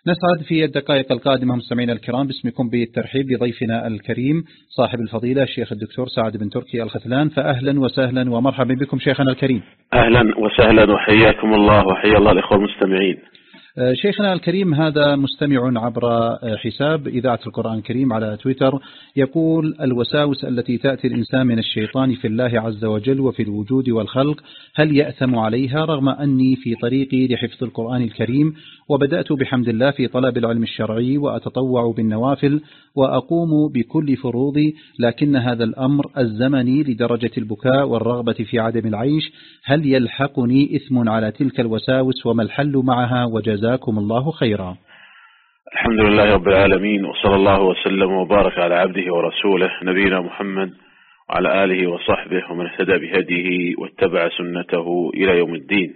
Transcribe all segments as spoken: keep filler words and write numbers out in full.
نسعد في الدقائق القادمة مستمعينا الكرام باسمكم بالترحيب بضيفنا الكريم صاحب الفضيلة الشيخ الدكتور سعد بن تركي الختلان، فأهلا وسهلا ومرحبا بكم شيخنا الكريم. أهلا وسهلا وحياكم الله وحيا الله الإخوة المستمعين. شيخنا الكريم، هذا مستمع عبر حساب إذاعة القرآن الكريم على تويتر يقول: الوساوس التي تأتي الإنسان من الشيطان في الله عز وجل وفي الوجود والخلق، هل يأثم عليها رغم أني في طريقي لحفظ القرآن الكريم وبدأت بحمد الله في طلب العلم الشرعي وأتطوع بالنوافل وأقوم بكل فروضي، لكن هذا الأمر ألزمني لدرجة البكاء والرغبة في عدم العيش، هل يلحقني إثم على تلك الوساوس وما الحل معها؟ وجزاكم الله خيرا. الحمد لله رب العالمين، وصلى الله وسلم وبارك على عبده ورسوله نبينا محمد وعلى آله وصحبه ومن اهتدى بهديه واتبع سنته إلى يوم الدين.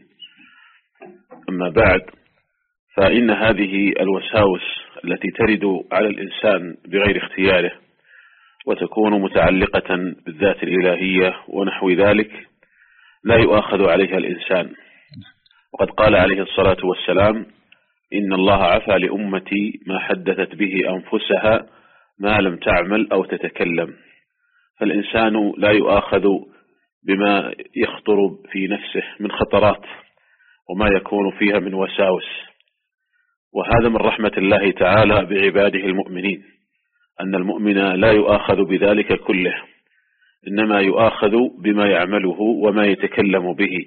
أما بعد، فإن هذه الوساوس التي ترد على الإنسان بغير اختياره وتكون متعلقة بالذات الإلهية ونحو ذلك لا يؤاخذ عليها الإنسان، وقد قال عليه الصلاة والسلام: إن الله عفى لأمتي ما حدثت به أنفسها ما لم تعمل أو تتكلم. فالإنسان لا يؤاخذ بما يخطر في نفسه من خطرات وما يكون فيها من وساوس، وهذا من رحمة الله تعالى بعباده المؤمنين، أن المؤمن لا يؤاخذ بذلك كله، إنما يؤاخذ بما يعمله وما يتكلم به.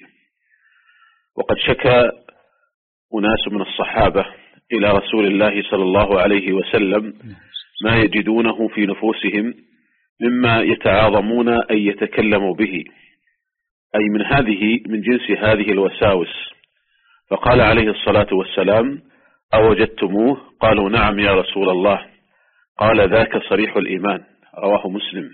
وقد شكى أناس من الصحابة إلى رسول الله صلى الله عليه وسلم ما يجدونه في نفوسهم مما يتعاظمون أن يتكلموا به، أي من هذه من جنس هذه الوساوس. فقال عليه الصلاة والسلام: أوجدتموه؟ قالوا: نعم يا رسول الله. قال: ذاك صريح الإيمان، رواه مسلم.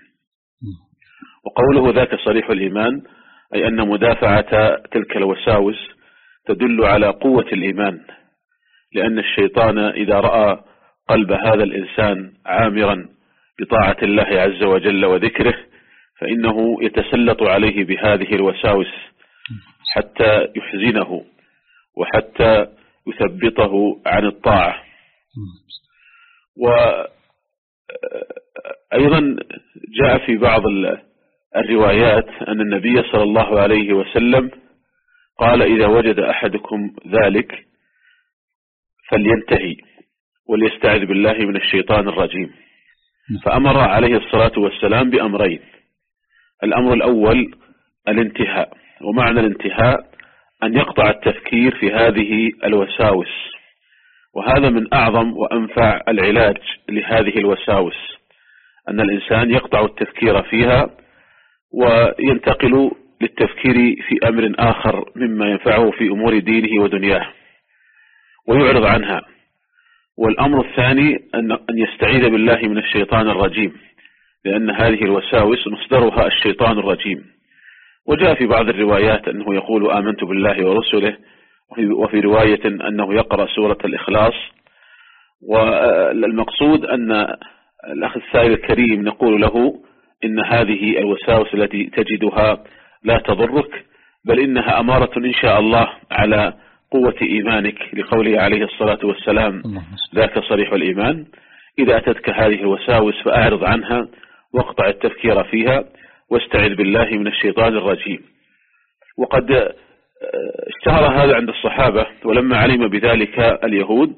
وقوله ذاك صريح الإيمان أي أن مدافعة تلك الوساوس تدل على قوة الإيمان، لأن الشيطان إذا رأى قلب هذا الإنسان عامرا بطاعة الله عز وجل وذكره فإنه يتسلط عليه بهذه الوساوس حتى يحزنه وحتى يثبطه عن الطاعة. وأيضا جاء في بعض الروايات أن النبي صلى الله عليه وسلم قال: إذا وجد أحدكم ذلك فلينتهي وليستعذ بالله من الشيطان الرجيم. فأمر عليه الصلاة والسلام بأمرين: الأمر الأول الانتهاء، ومعنى الانتهاء أن يقطع التفكير في هذه الوساوس، وهذا من أعظم وأنفع العلاج لهذه الوساوس، أن الإنسان يقطع التفكير فيها وينتقل للتفكير في أمر آخر مما ينفعه في أمور دينه ودنياه ويعرض عنها. والأمر الثاني أن يستعيذ بالله من الشيطان الرجيم، لأن هذه الوساوس مصدرها الشيطان الرجيم. وجاء في بعض الروايات أنه يقول: آمنت بالله ورسله، وفي رواية أنه يقرأ سورة الإخلاص. والمقصود أن الأخ السائل الكريم نقول له إن هذه الوساوس التي تجدها لا تضرك، بل إنها أمارة إن شاء الله على قوة إيمانك، لقوله عليه الصلاة والسلام: ذاك صريح الإيمان. إذا أتتك هذه الوساوس فأعرض عنها واقطع التفكير فيها واستعذ بالله من الشيطان الرجيم. وقد اشتهر هذا عند الصحابة، ولما علم بذلك اليهود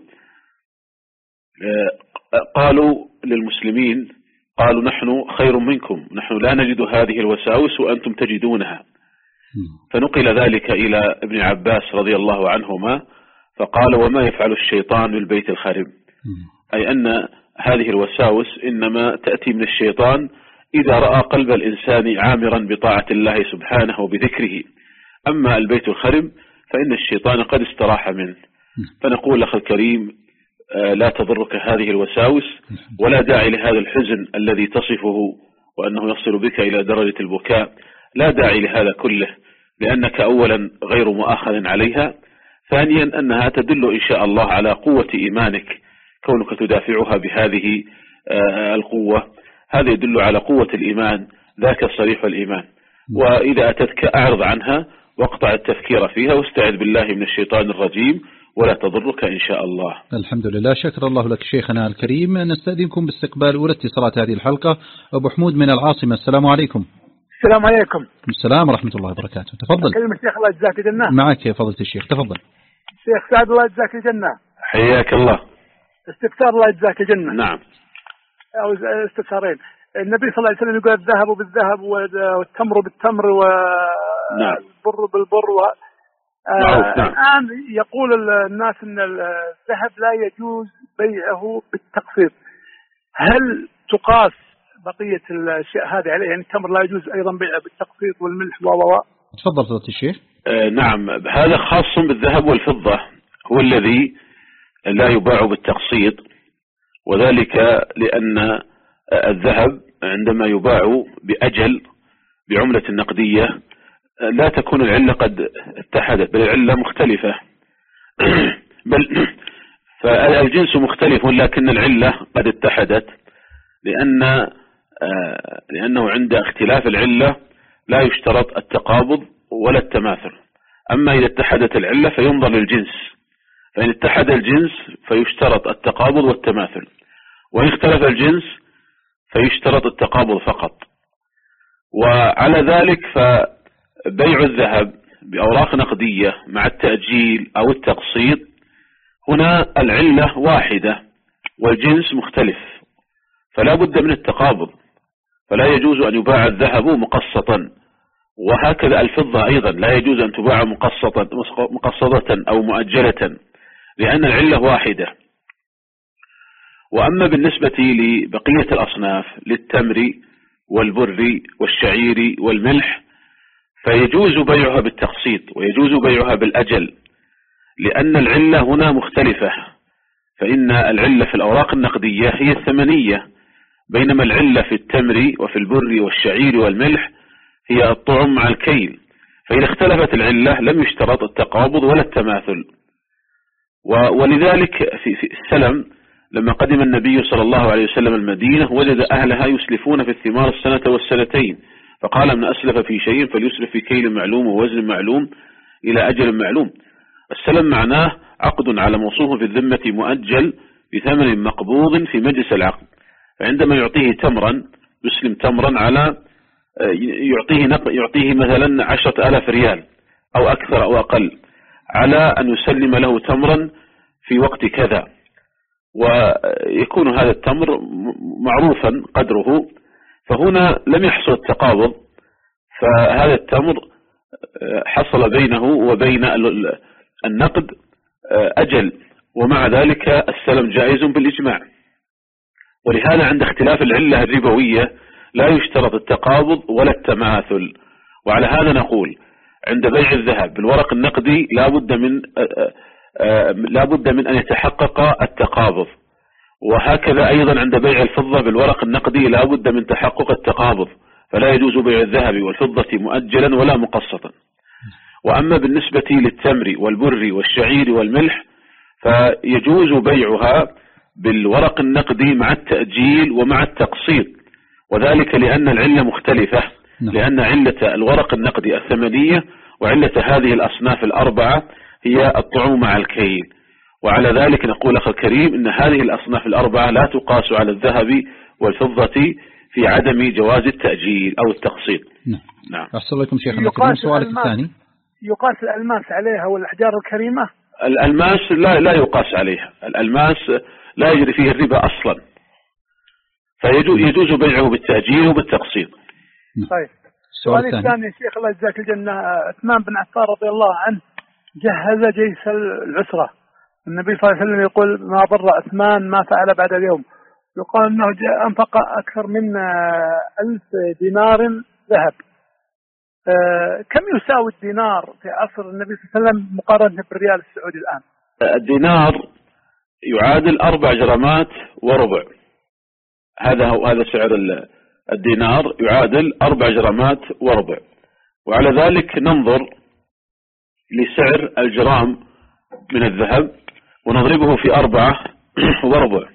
قالوا للمسلمين: قالوا نحن خير منكم، نحن لا نجد هذه الوساوس وأنتم تجدونها. فنقل ذلك إلى ابن عباس رضي الله عنهما فقال: وما يفعل الشيطان بالبيت الخرب، أي أن هذه الوساوس إنما تأتي من الشيطان إذا رأى قلب الإنسان عامرا بطاعة الله سبحانه وبذكره. أما البيت الخرب فإن الشيطان قد استراح منه. فنقول لأخي الكريم: لا تضرك هذه الوساوس، ولا داعي لهذا الحزن الذي تصفه وأنه يصل بك إلى درجة البكاء، لا داعي لهذا كله، لأنك أولا غير مؤاخذ عليها، ثانيا أنها تدل إن شاء الله على قوة إيمانك، كونك تدافعها بهذه القوة، هذا يدل على قوة الإيمان، ذاك صريح الإيمان. وإذا أتتك أعرض عنها واقطع التفكير فيها واستعذ بالله من الشيطان الرجيم، ولا تضرك إن شاء الله. الحمد لله، شكر الله لك شيخنا الكريم. نستأذنكم باستقبال أولى اتصالات هذه الحلقة. أبو حمود من العاصمة، السلام عليكم. السلام عليكم. السلام ورحمة الله وبركاته، تفضل. كلمة الشيخ الله يجزاك الجنة. معك يا فضيلة الشيخ، تفضل. شيخ سعد الله يجزاك الجنة. حياك الله. استفسار الله يجزاك الجنة. نعم. أو استفسارين. النبي صلى الله عليه وسلم يقول الذهب بالذهب والتمر بالتمر والبر بالبر و... معروف. آه نعم. الآن يقول الناس أن الذهب لا يجوز بيعه بالتقسيط، هل تقاس بقية الأشياء هذه عليه؟ يعني التمر لا يجوز أيضا بيعه بالتقسيط والملح و و تفضل فضيلة الشيخ. آه نعم، هذا خاص بالذهب والفضة، هو الذي لا يباع بالتقسيط، وذلك لأن الذهب عندما يباع بأجل بعملة نقدية لا تكون العلة قد اتحدت، بل العلة مختلفة بل فالجنس مختلف لكن العلة قد اتحدت، لأن لأنه عند اختلاف العلة لا يشترط التقابض ولا التماثل. أما إذا اتحدت العلة فينظر للجنس، فإن اتحد الجنس فيشترط التقابض والتماثل، وإن اختلف الجنس فيشترط التقابض فقط. وعلى ذلك فبيع الذهب بأوراق نقدية مع التأجيل أو التقسيط هنا العلة واحدة والجنس مختلف، فلا بد من التقابض، فلا يجوز أن يباع الذهب مقسطا، وهكذا الفضة أيضا لا يجوز أن تباع مقسطا مقسطة أو مؤجلة، لأن العلة واحدة. وأما بالنسبة لبقية الأصناف للتمر والبر والشعير والملح فيجوز بيعها بالتقسيط ويجوز بيعها بالأجل، لأن العلة هنا مختلفة، فإن العلة في الأوراق النقدية هي الثمنية، بينما العلة في التمر وفي البر والشعير والملح هي الطعم مع الكيل، فإذا اختلفت العلة لم يشترط التقابض ولا التماثل. ولذلك في السلم لما قدم النبي صلى الله عليه وسلم المدينة وجد أهلها يسلفون في الثمار السنة والسنتين، فقال من أسلف في شيء فليسلف في كيل معلوم ووزن معلوم إلى أجل معلوم. السلم معناه عقد على موصوف في الذمة مؤجل بثمن مقبوض في مجلس العقد، فعندما يعطيه تمرا يسلم تمرا على يعطيه يعطيه مثلا عشرة آلاف ريال أو أكثر أو أقل على أن يسلم له تمرا في وقت كذا، ويكون هذا التمر معروفا قدره، فهنا لم يحصل التقابض، فهذا التمر حصل بينه وبين النقد أجل، ومع ذلك السلم جائز بالإجماع. ولهذا عند اختلاف العلة الربوية لا يشترط التقابض ولا التماثل. وعلى هذا نقول عند بيع الذهب بالورق النقدي لا بد من لا بد من أن يتحقق التقابض، وهكذا أيضا عند بيع الفضة بالورق النقدي لا بد من تحقق التقابض، فلا يجوز بيع الذهب والفضة مؤجلا ولا مقسطا. وأما بالنسبة للتمر والبر والشعير والملح فيجوز بيعها بالورق النقدي مع التأجيل ومع التقسيط، وذلك لأن العلة مختلفة، لأن علة الورق النقدي الثمنية وعلة هذه الأصناف الأربعة هي الطعوم مع الكيل. وعلى ذلك نقول أخي الكريم إن هذه الأصناف الأربعة لا تقاس على الذهب والفضة في عدم جواز التأجيل أو التقسيط. نعم. نعم. أحسن لكم شيخنا الكريم. سؤالك الثاني، يقاس الألماس عليها والأحجار الكريمة؟ الألماس لا لا يقاس عليها، الألماس لا يجري فيه الربا أصلا، فيجوز بيعه بالتأجيل وبالتقسيط. طيب. السؤال الثاني شيخ الله يجزاك الجنة، عثمان بن عفان رضي الله عنه جهز جيش العسرة، النبي صلى الله عليه وسلم يقول ما ضر عثمان ما فعل بعد اليوم، يقال أنه أنفق أكثر من ألف دينار ذهب. أه كم يساوي الدينار في عصر النبي صلى الله عليه وسلم مقارنة بالريال السعودي الآن؟ الدينار يعادل أربع جرامات وربع، هذا هو هذا سعر الدينار، يعادل أربع جرامات وربع. وعلى ذلك ننظر لسعر الجرام من الذهب ونضربه في أربعة وربع،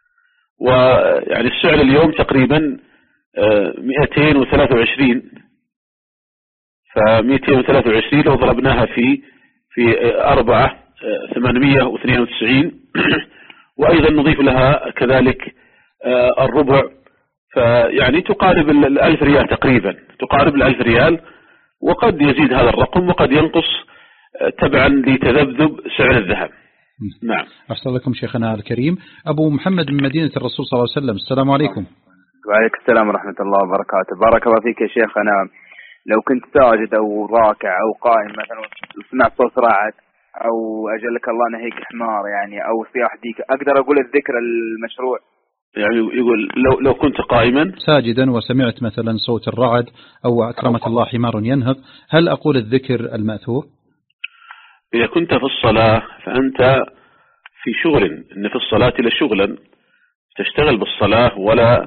ويعني السعر اليوم تقريبا مئتين وثلاثة وعشرين، فمئتين وثلاثة وعشرين لو ضربناها في في أربعة ثمانمائة واثنين وتسعين وأيضا نضيف لها كذلك الربع، فيعني تقارب الألف ريال تقريبا، تقارب الألف ريال، وقد يزيد هذا الرقم وقد ينقص تبعا لتذبذب سعر الذهب. نعم. أحسن لكم شيخنا الكريم. أبو محمد من مدينة الرسول صلى الله عليه وسلم، السلام عليكم. وعليكم السلام ورحمة الله وبركاته. بارك الله فيك يا شيخ. أنا لو كنت ساجد أو راكع أو قائم مثلا وسمعت صوت رعد أو أجلك الله نهيك حمار يعني أو صياح ديك، أقدر أقول الذكر المشروع؟ يعني يقول لو لو كنت قائما ساجدا وسمعت مثلا صوت الرعد أو أكرمك الله حمار ينهق، هل أقول الذكر المأثور؟ إذا كنت في الصلاة فأنت في شغل، إن في الصلاة لشغلا، تشتغل بالصلاة ولا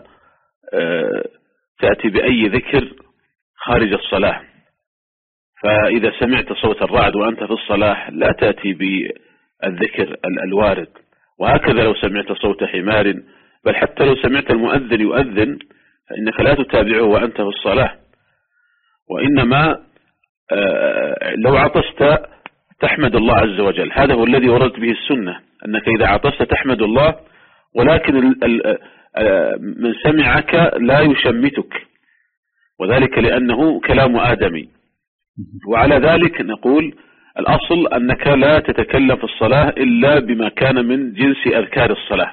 تأتي بأي ذكر خارج الصلاة. فإذا سمعت صوت الرعد وأنت في الصلاة لا تأتي بالذكر الوارد. وهكذا لو سمعت صوت حمار، بل حتى لو سمعت المؤذن يؤذن فإنك لا تتابعه وأنت في الصلاة. وإنما لو عطست تحمد الله عز وجل، هذا هو الذي وردت به السنة، أنك إذا عطست تحمد الله، ولكن من سمعك لا يشمتك، وذلك لأنه كلام آدمي. وعلى ذلك نقول الأصل أنك لا تتكلم في الصلاة إلا بما كان من جنس أذكار الصلاة.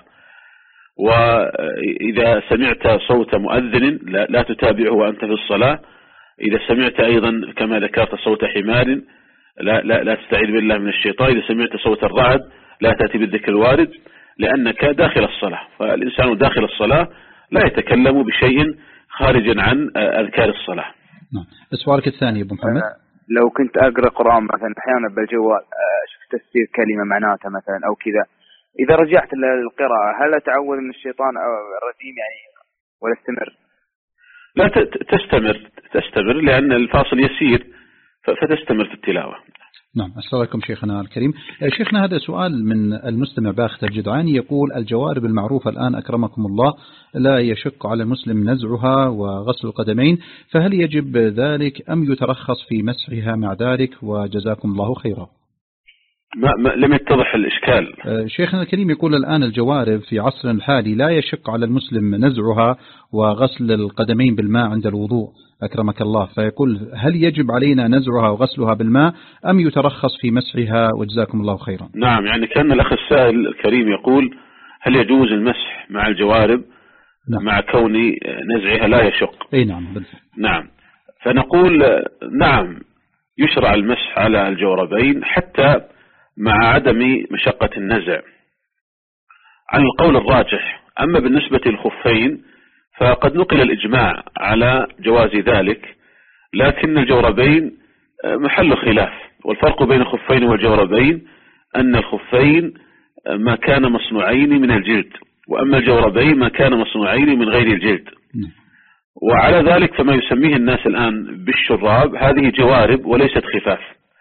وإذا سمعت صوت مؤذن لا, لا تتابعه وأنت في الصلاة. إذا سمعت أيضا كما ذكرت صوت حمار لا, لا, لا تستعيذ بالله من الشيطان. إذا سمعت صوت الرعد لا تأتي بالذكر الوارد، لأنك داخل الصلاة. فالإنسان داخل الصلاة لا يتكلم بشيء خارجا عن أذكار الصلاة. نعم. سؤالك الثاني أبو محمد. لو كنت أقرأ قرآن مثلا أحيانا بالجوال شفت تفسير كلمة معناتها مثلا أو كذا، إذا رجعت للقراءة هل أتعوذ من الشيطان أو الرجيم يعني ولا استمر؟ لا تستمر تستمر لأن الفاصل يسير فتستمر في التلاوة. نعم. أسأل لكم شيخنا الكريم. شيخنا هذا سؤال من المستمع باختر الجدعاني، يقول الجوارب المعروفة الآن أكرمكم الله لا يشق على المسلم نزعها وغسل القدمين، فهل يجب ذلك أم يترخص في مسحها مع ذلك؟ وجزاكم الله خيرا. ما ما لم يتضح الإشكال. شيخنا الكريم يقول الآن الجوارب في عصرنا الحالي لا يشق على المسلم نزعها وغسل القدمين بالماء عند الوضوء أكرمك الله، فيقول هل يجب علينا نزعها وغسلها بالماء أم يترخص في مسحها؟ وجزاكم الله خيرا. نعم، يعني كان الأخ السائل الكريم يقول هل يجوز المسح مع الجوارب؟ نعم. مع كون نزعها لا يشق. أي نعم بالفعل. نعم، فنقول نعم يشرع المسح على الجوربين حتى مع عدم مشقة النزع على القول الراجح. أما بالنسبة للخفين فقد نقل الإجماع على جواز ذلك، لكن الجوربين محل خلاف. والفرق بين الخفين والجوربين أن الخفين ما كان مصنوعين من الجلد، وأما الجوربين ما كان مصنوعين من غير الجلد. وعلى ذلك فما يسميه الناس الآن بالشراب هذه جوارب وليست خفاف.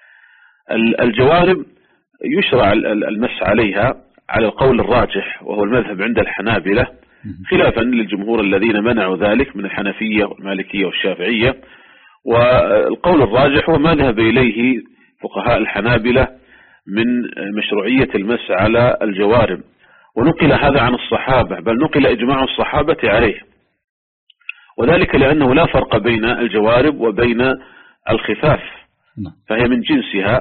الجوارب يشرع المسح عليها على القول الراجح وهو المذهب عند الحنابلة، خلافا للجمهور الذين منعوا ذلك من الحنفية والمالكية والشافعية. والقول الراجح هو ما ذهب إليه فقهاء الحنابلة من مشروعية المسح على الجوارب، ونقل هذا عن الصحابة، بل نقل إجماع الصحابة عليه، وذلك لأنه لا فرق بين الجوارب وبين الخفاف، فهي من جنسها.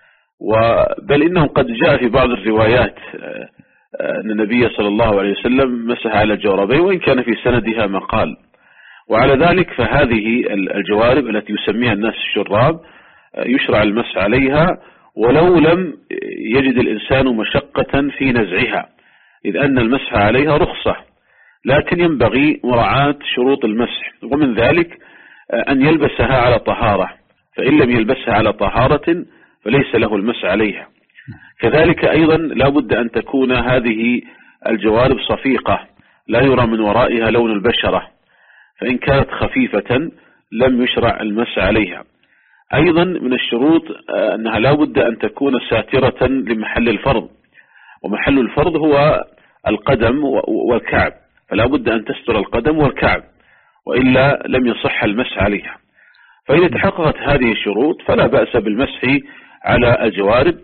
بل إنه قد جاء في بعض الروايات أن النبي صلى الله عليه وسلم مسح على الجوربين وإن كان في سندها مقال. وعلى ذلك فهذه الجوارب التي يسميها الناس الشراب يشرع المسح عليها ولو لم يجد الإنسان مشقة في نزعها، إذ أن المسح عليها رخصة، لكن ينبغي مراعاة شروط المسح، ومن ذلك أن يلبسها على طهارة، فإن لم يلبسها على طهارة فليس له المسح عليها. كذلك أيضا لا بد أن تكون هذه الجوارب صفيقة لا يرى من ورائها لون البشرة، فإن كانت خفيفة لم يشرع المسح عليها. أيضا من الشروط أنها لا بد أن تكون ساترة لمحل الفرض، ومحل الفرض هو القدم والكعب، فلا بد أن تستر القدم والكعب، وإلا لم يصح المسح عليها. فإذا تحققت هذه الشروط فلا بأس بالمسح على الجوارب.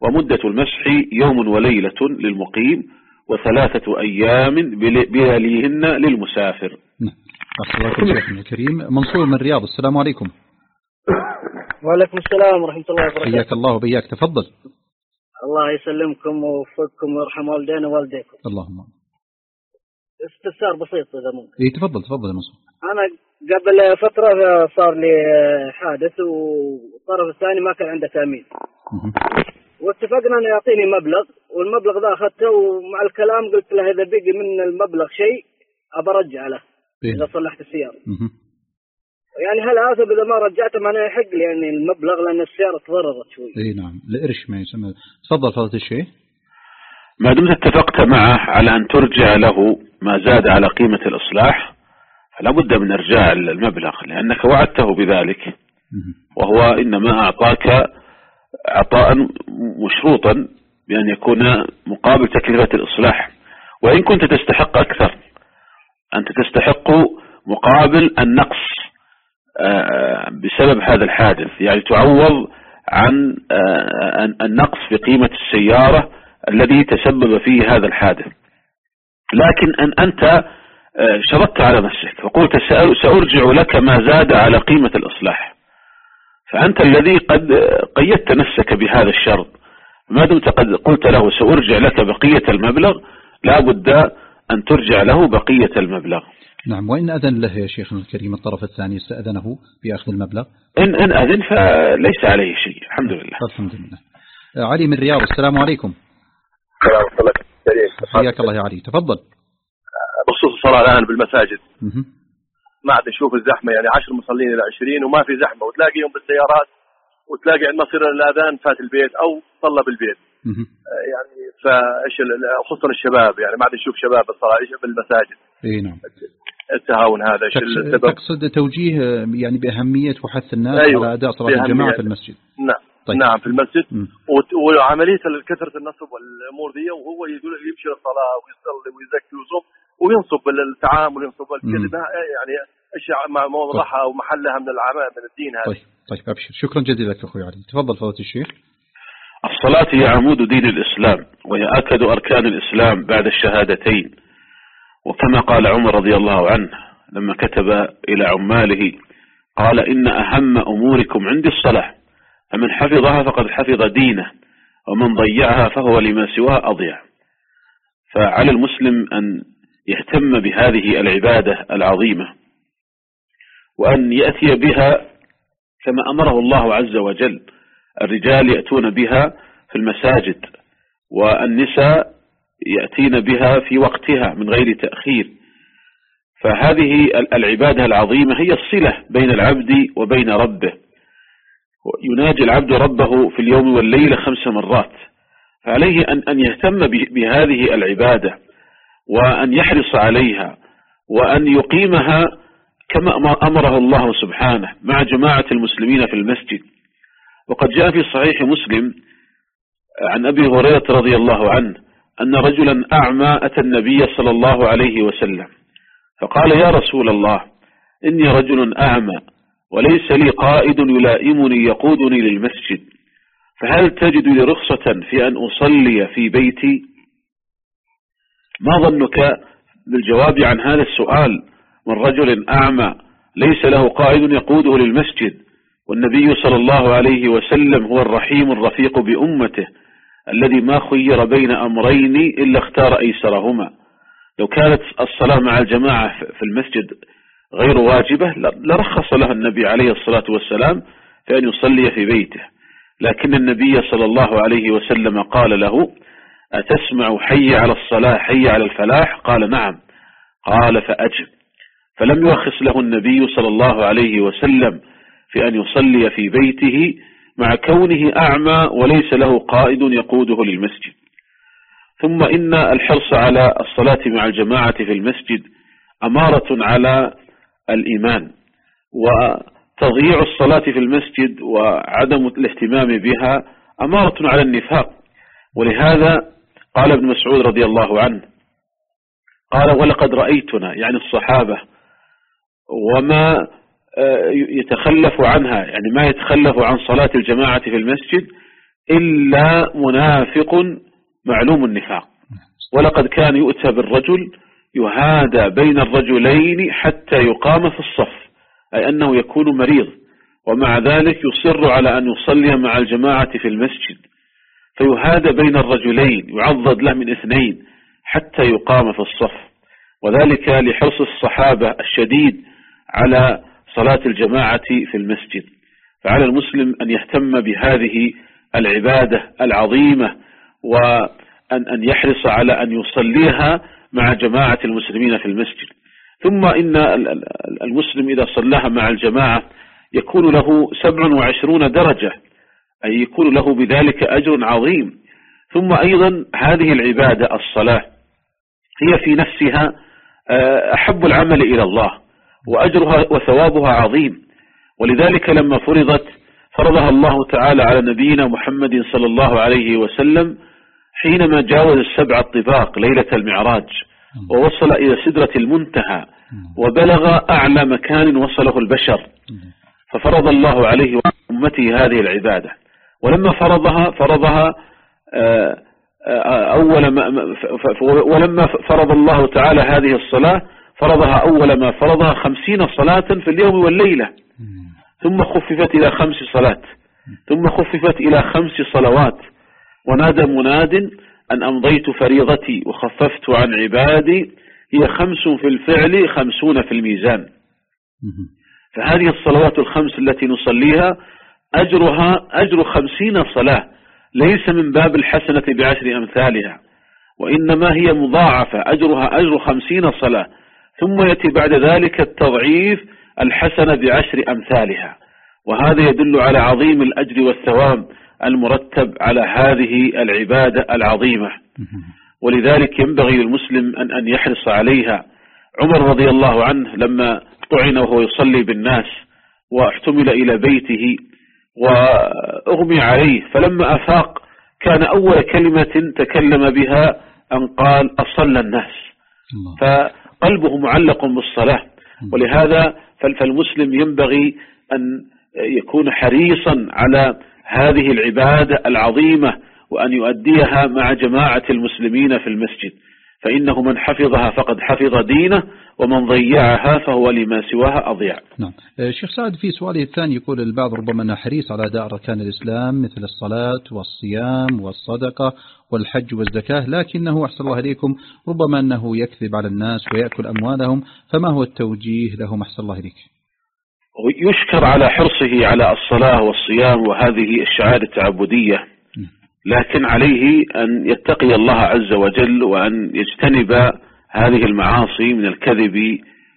ومدة المسح يوم وليلة للمقيم وثلاثة أيام بلياليهن للمسافر. أخبركم شيخنا الكريم. منصور من الرياض، السلام عليكم. وعليكم السلام ورحمة الله وبركاته. حياك الله وبياك، تفضل. الله يسلمكم ويوفقكم ويرحم والدينا ووالديكم. اللهم. استفسار بسيط إذا ممكن. إيه تفضل تفضل يا منصور. أنا قبل فترة صار لي حادث والطرف الثاني ما كان عنده تأمين. واتفقنا أن يعطيني مبلغ، والمبلغ ذا أخذته، ومع الكلام قلت له إذا بقي من المبلغ شيء أبرجع له إذا صلحت السيارة. يعني هل هذا إذا ما رجعته ما أنا يحق لي يعني المبلغ لأن السيارة تضررت شوي؟ إيه نعم، القرش ما يسمى. تفضل فضيلة الشيخ. ما دمت اتفقت معه على أن ترجع له ما زاد على قيمة الإصلاح فلا بد من إرجاع المبلغ، لأنك وعدته بذلك، وهو إنما أعطاك عطاء مشروطا بأن يكون مقابل تكلفة الإصلاح، وإن كنت تستحق أكثر، أنت تستحق مقابل النقص بسبب هذا الحادث، يعني تعوض عن النقص في قيمة السيارة الذي تسبب فيه هذا الحادث. لكن أن أنت شرطت على نفسك وقلت سأرجع لك ما زاد على قيمة الإصلاح، فأنت الذي قد قيدت نفسك بهذا الشرط. ما دمت قد قلت له سأرجع لك بقية المبلغ لا بد أن ترجع له بقية المبلغ. نعم. وإن أذن له يا شيخنا الكريم الطرف الثاني استأذنه بأخذ المبلغ؟ إن, إن أذن فليس عليه شيء. الحمد لله. الحمد لله. علي من الرياض، السلام عليكم. السلام عليكم. حياك الله يا علي، تفضل. بخصوص الصلاة الآن بالمساجد ما عاد نشوف الزحمة، يعني عشر مصلين إلى عشرين وما في زحمة، وتلاقيهم بالسيارات وتلاقي عندما يصير الأذان فات البيت أو صلى بالبيت. يعني فإيش خصوصا الشباب، يعني ما عاد نشوف شباب الصلاة إيش بالمساجد. إيه نعم. التهاون هذا إيش السبب؟ تقصد توجيه يعني بأهمية وحث الناس أيوة. على أداء صلاة الجماعة في المسجد. نعم. طيب. نعم في المسجد. وعملية كثرة النصب والأمور دي، وهو يقول يمشي للصلاة ويصلي ويزكي ويصوم وينصب الطعام وينصب الكذب، يعني أشياء موضحها أو محلها من العمل من الدين هذا. طيب طيب أبشر، شكرا جزيلا لك أخوي علي. تفضل فضيلة الشيخ. الصلاة هي عمود دين الإسلام، وهي أكد أركان الإسلام بعد الشهادتين، وكما قال عمر رضي الله عنه لما كتب إلى عماله قال إن أهم أموركم عندي الصلاة، فمن حفظها فقد حفظ دينه، ومن ضيعها فهو لما سواها أضيع. فعلى المسلم أن يهتم بهذه العبادة العظيمة، وأن يأتي بها كما أمره الله عز وجل. الرجال يأتون بها في المساجد، والنساء يأتين بها في وقتها من غير تأخير. فهذه العبادة العظيمة هي الصلة بين العبد وبين ربه. يناجي العبد ربه في اليوم والليلة خمس مرات، فعليه أن أن يهتم بهذه العبادة وأن يحرص عليها وأن يقيمها كما أمره الله سبحانه مع جماعة المسلمين في المسجد. وقد جاء في صحيح مسلم عن أبي هريرة رضي الله عنه أن رجلا أعمى أتى النبي صلى الله عليه وسلم فقال يا رسول الله إني رجل أعمى وليس لي قائد يلائمني يقودني للمسجد، فهل تجد لي رخصة في أن أصلي في بيتي؟ ما ظنك بالجواب عن هذا السؤال من رجل أعمى ليس له قائد يقوده للمسجد، والنبي صلى الله عليه وسلم هو الرحيم الرفيق بأمته الذي ما خير بين أمرين إلا اختار أيسرهما. لو كانت الصلاة مع الجماعة في المسجد غير واجبة لرخص لها النبي عليه الصلاة والسلام في أن يصلي في بيته، لكن النبي صلى الله عليه وسلم قال له أتسمع حي على الصلاة حي على الفلاح؟ قال نعم. قال فأجب. فلم يرخص له النبي صلى الله عليه وسلم في أن يصلي في بيته مع كونه أعمى وليس له قائد يقوده للمسجد. ثم إن الحرص على الصلاة مع الجماعة في المسجد أمارة على الإيمان، وتضييع الصلاة في المسجد وعدم الاهتمام بها أمارة على النفاق. ولهذا قال ابن مسعود رضي الله عنه قال ولقد رأيتنا يعني الصحابة وما يتخلف عنها، يعني ما يتخلف عن صلاة الجماعة في المسجد إلا منافق معلوم النفاق. ولقد كان يؤتى بالرجل يهادى بين الرجلين حتى يقام في الصف، أي أنه يكون مريض ومع ذلك يصر على أن يصلي مع الجماعة في المسجد، فيهادى بين الرجلين يعضد له من اثنين حتى يقام في الصف، وذلك لحرص الصحابة الشديد على صلاة الجماعة في المسجد. فعلى المسلم أن يهتم بهذه العبادة العظيمة وأن أن يحرص على أن يصليها مع جماعة المسلمين في المسجد. ثم إن المسلم إذا صلاها مع الجماعة يكون له سبع وعشرون درجة، أي يكون له بذلك أجر عظيم. ثم أيضا هذه العبادة الصلاة هي في نفسها أحب العمل إلى الله، وأجرها وثوابها عظيم. ولذلك لما فرضت فرضها الله تعالى على نبينا محمد صلى الله عليه وسلم حينما جاوز السبع الطباق ليلة المعراج ووصل إلى سدرة المنتهى وبلغ أعلى مكان وصله البشر، ففرض الله عليه وأمته هذه العبادة. ولما فرضها فرضها أول ما ولما فرض الله تعالى هذه الصلاة فرضها أول ما فرضها خمسين صلاة في اليوم والليلة، ثم خففت إلى خمس صلاة، ثم خففت إلى خمس صلوات. ونادى مناد أن أمضيت فريضتي وخففت عن عبادي، هي خمس في الفعل خمسون في الميزان. فهذه الصلوات الخمس التي نصليها أجرها أجر خمسين صلاة، ليس من باب الحسنة بعشر أمثالها، وإنما هي مضاعفة، أجرها أجر خمسين صلاة، ثم يأتي بعد ذلك التضعيف الحسنة بعشر أمثالها. وهذا يدل على عظيم الأجر والثواب المرتب على هذه العبادة العظيمة، ولذلك ينبغي للمسلم أن أن يحرص عليها. عمر رضي الله عنه لما طعن وهو يصلي بالناس واحتمل إلى بيته وأغمي عليه، فلما أفاق كان أول كلمة تكلم بها أن قال أصلى الناس، فقلبه معلق بالصلاة. ولهذا فالمسلم ينبغي أن يكون حريصا على هذه العبادة العظيمة وأن يؤديها مع جماعة المسلمين في المسجد، فإنه من حفظها فقد حفظ دينه، ومن ضيعها فهو لما سواها أضيع. نعم. شيخ سعد في سؤاله الثاني يقول البعض ربما أنه حريص على أداء أركان الإسلام مثل الصلاة والصيام والصدقة والحج والزكاة، لكنه أحسن الله إليكم ربما أنه يكذب على الناس ويأكل أموالهم، فما هو التوجيه لهم أحسن الله إليك؟ يشكر على حرصه على الصلاة والصيام وهذه الشعائر التعبدية، لكن عليه أن يتقي الله عز وجل وأن يجتنب هذه المعاصي من الكذب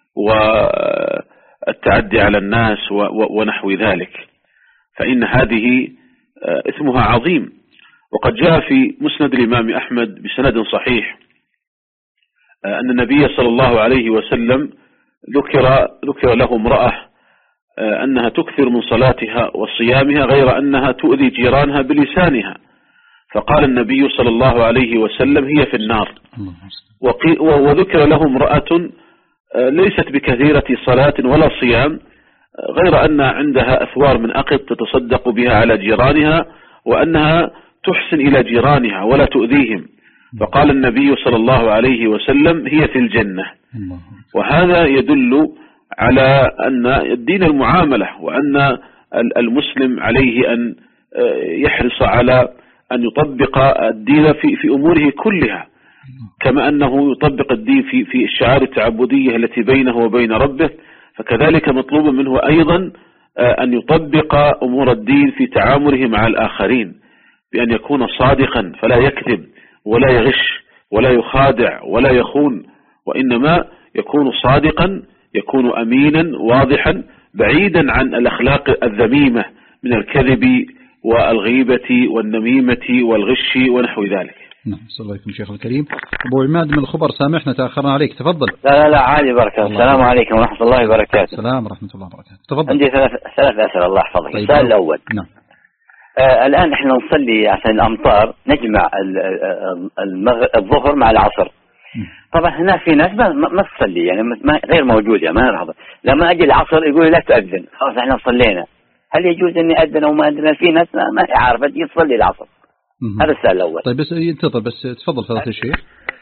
والتعدي على الناس ونحو ذلك، فإن هذه اسمها عظيم. وقد جاء في مسند الإمام أحمد بسند صحيح أن النبي صلى الله عليه وسلم ذكر, ذكر له امرأة أنها تكثر من صلاتها وصيامها غير أنها تؤذي جيرانها بلسانها، فقال النبي صلى الله عليه وسلم هي في النار. وذكر له امرأة ليست بكثيرة صلاة ولا صيام غير أن عندها أثوار من أقط تتصدق بها على جيرانها، وأنها تحسن إلى جيرانها ولا تؤذيهم، فقال النبي صلى الله عليه وسلم هي في الجنة. وهذا يدل على أن الدين المعاملة، وأن المسلم عليه أن يحرص على أن يطبق الدين في في أموره كلها، كما أنه يطبق الدين في في الشعائر التعبدية التي بينه وبين ربه، فكذلك مطلوب منه أيضا أن يطبق أمور الدين في تعامله مع الآخرين، بأن يكون صادقا فلا يكذب ولا يغش ولا يخادع ولا يخون، وإنما يكون صادقا، يكون أمينا واضحا بعيدا عن الأخلاق الذميمة من الكذب والغيبة والنميمة والغش ونحو ذلك. نعم. صلى الله عليكم شيخ الكريم. أبو عماد من الخبر، سامحنا تأخرنا عليك، تفضل. لا لا لا عادي، بركة. السلام عليكم ورحمة الله وبركاته. السلام ورحمة الله وبركاته. تفضل. عندي ثلاث ثلاث أسئلة الله يحفظك. طيب. السؤال الأول. نعم. آه الآن إحنا نصلي عشان الأمطار نجمع الظهر مع العصر. طبعا هنا في ناس ما, ما تصلي، يعني ما غير موجودة، ما نحضر. لما أجي العصر يقول لا تؤذن، خلاص إحنا صلينا. هل يجوز أني أذن أو ما أذن؟ في ناس ما هي عارفة تصلي العصر. هذا السؤال الأول. طيب بس ينتظر بس تفضل فضيلة الشيخ.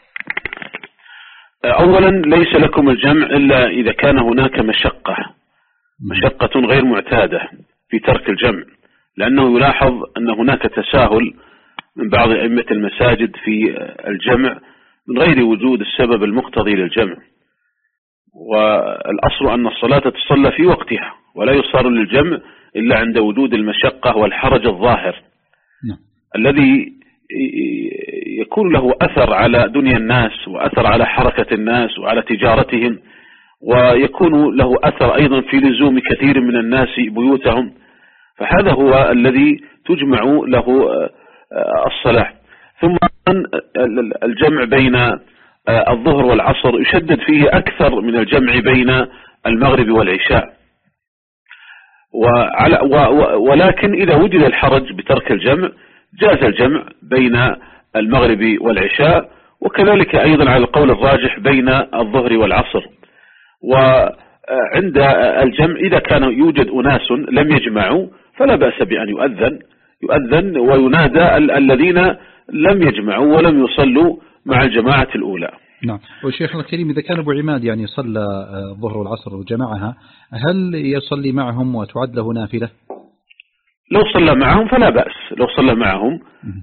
أولا ليس لكم الجمع إلا إذا كان هناك مشقة مشقة غير معتادة في ترك الجمع، لأنه يلاحظ أن هناك تساهل من بعض أئمة المساجد في الجمع من غير وجود السبب المقتضي للجمع، والأصل أن الصلاة تصلى في وقتها ولا يصار للجمع إلا عند وجود المشقة والحرج الظاهر الذي يكون له أثر على دنيا الناس وأثر على حركة الناس وعلى تجارتهم، ويكون له أثر أيضا في لزوم كثير من الناس بيوتهم، فهذا هو الذي تجمع له الصلاة. ثم الجمع بين الظهر والعصر يشدد فيه أكثر من الجمع بين المغرب والعشاء، ولكن إذا وجد الحرج بترك الجمع جاز الجمع بين المغرب والعشاء، وكذلك أيضا على القول الراجح بين الظهر والعصر. وعند الجمع إذا كان يوجد أناس لم يجمعوا فلا بأس بأن يؤذن يؤذن وينادى الذين لم يجمعوا ولم يصلوا مع الجماعة الأولى. نعم. والشيخ الكريم إذا كان أبو عماد يعني صلى الظهر والعصر وجمعها، هل يصلي معهم وتعد له نافلة؟ لو صلى معهم فلا بأس، لو صلى معهم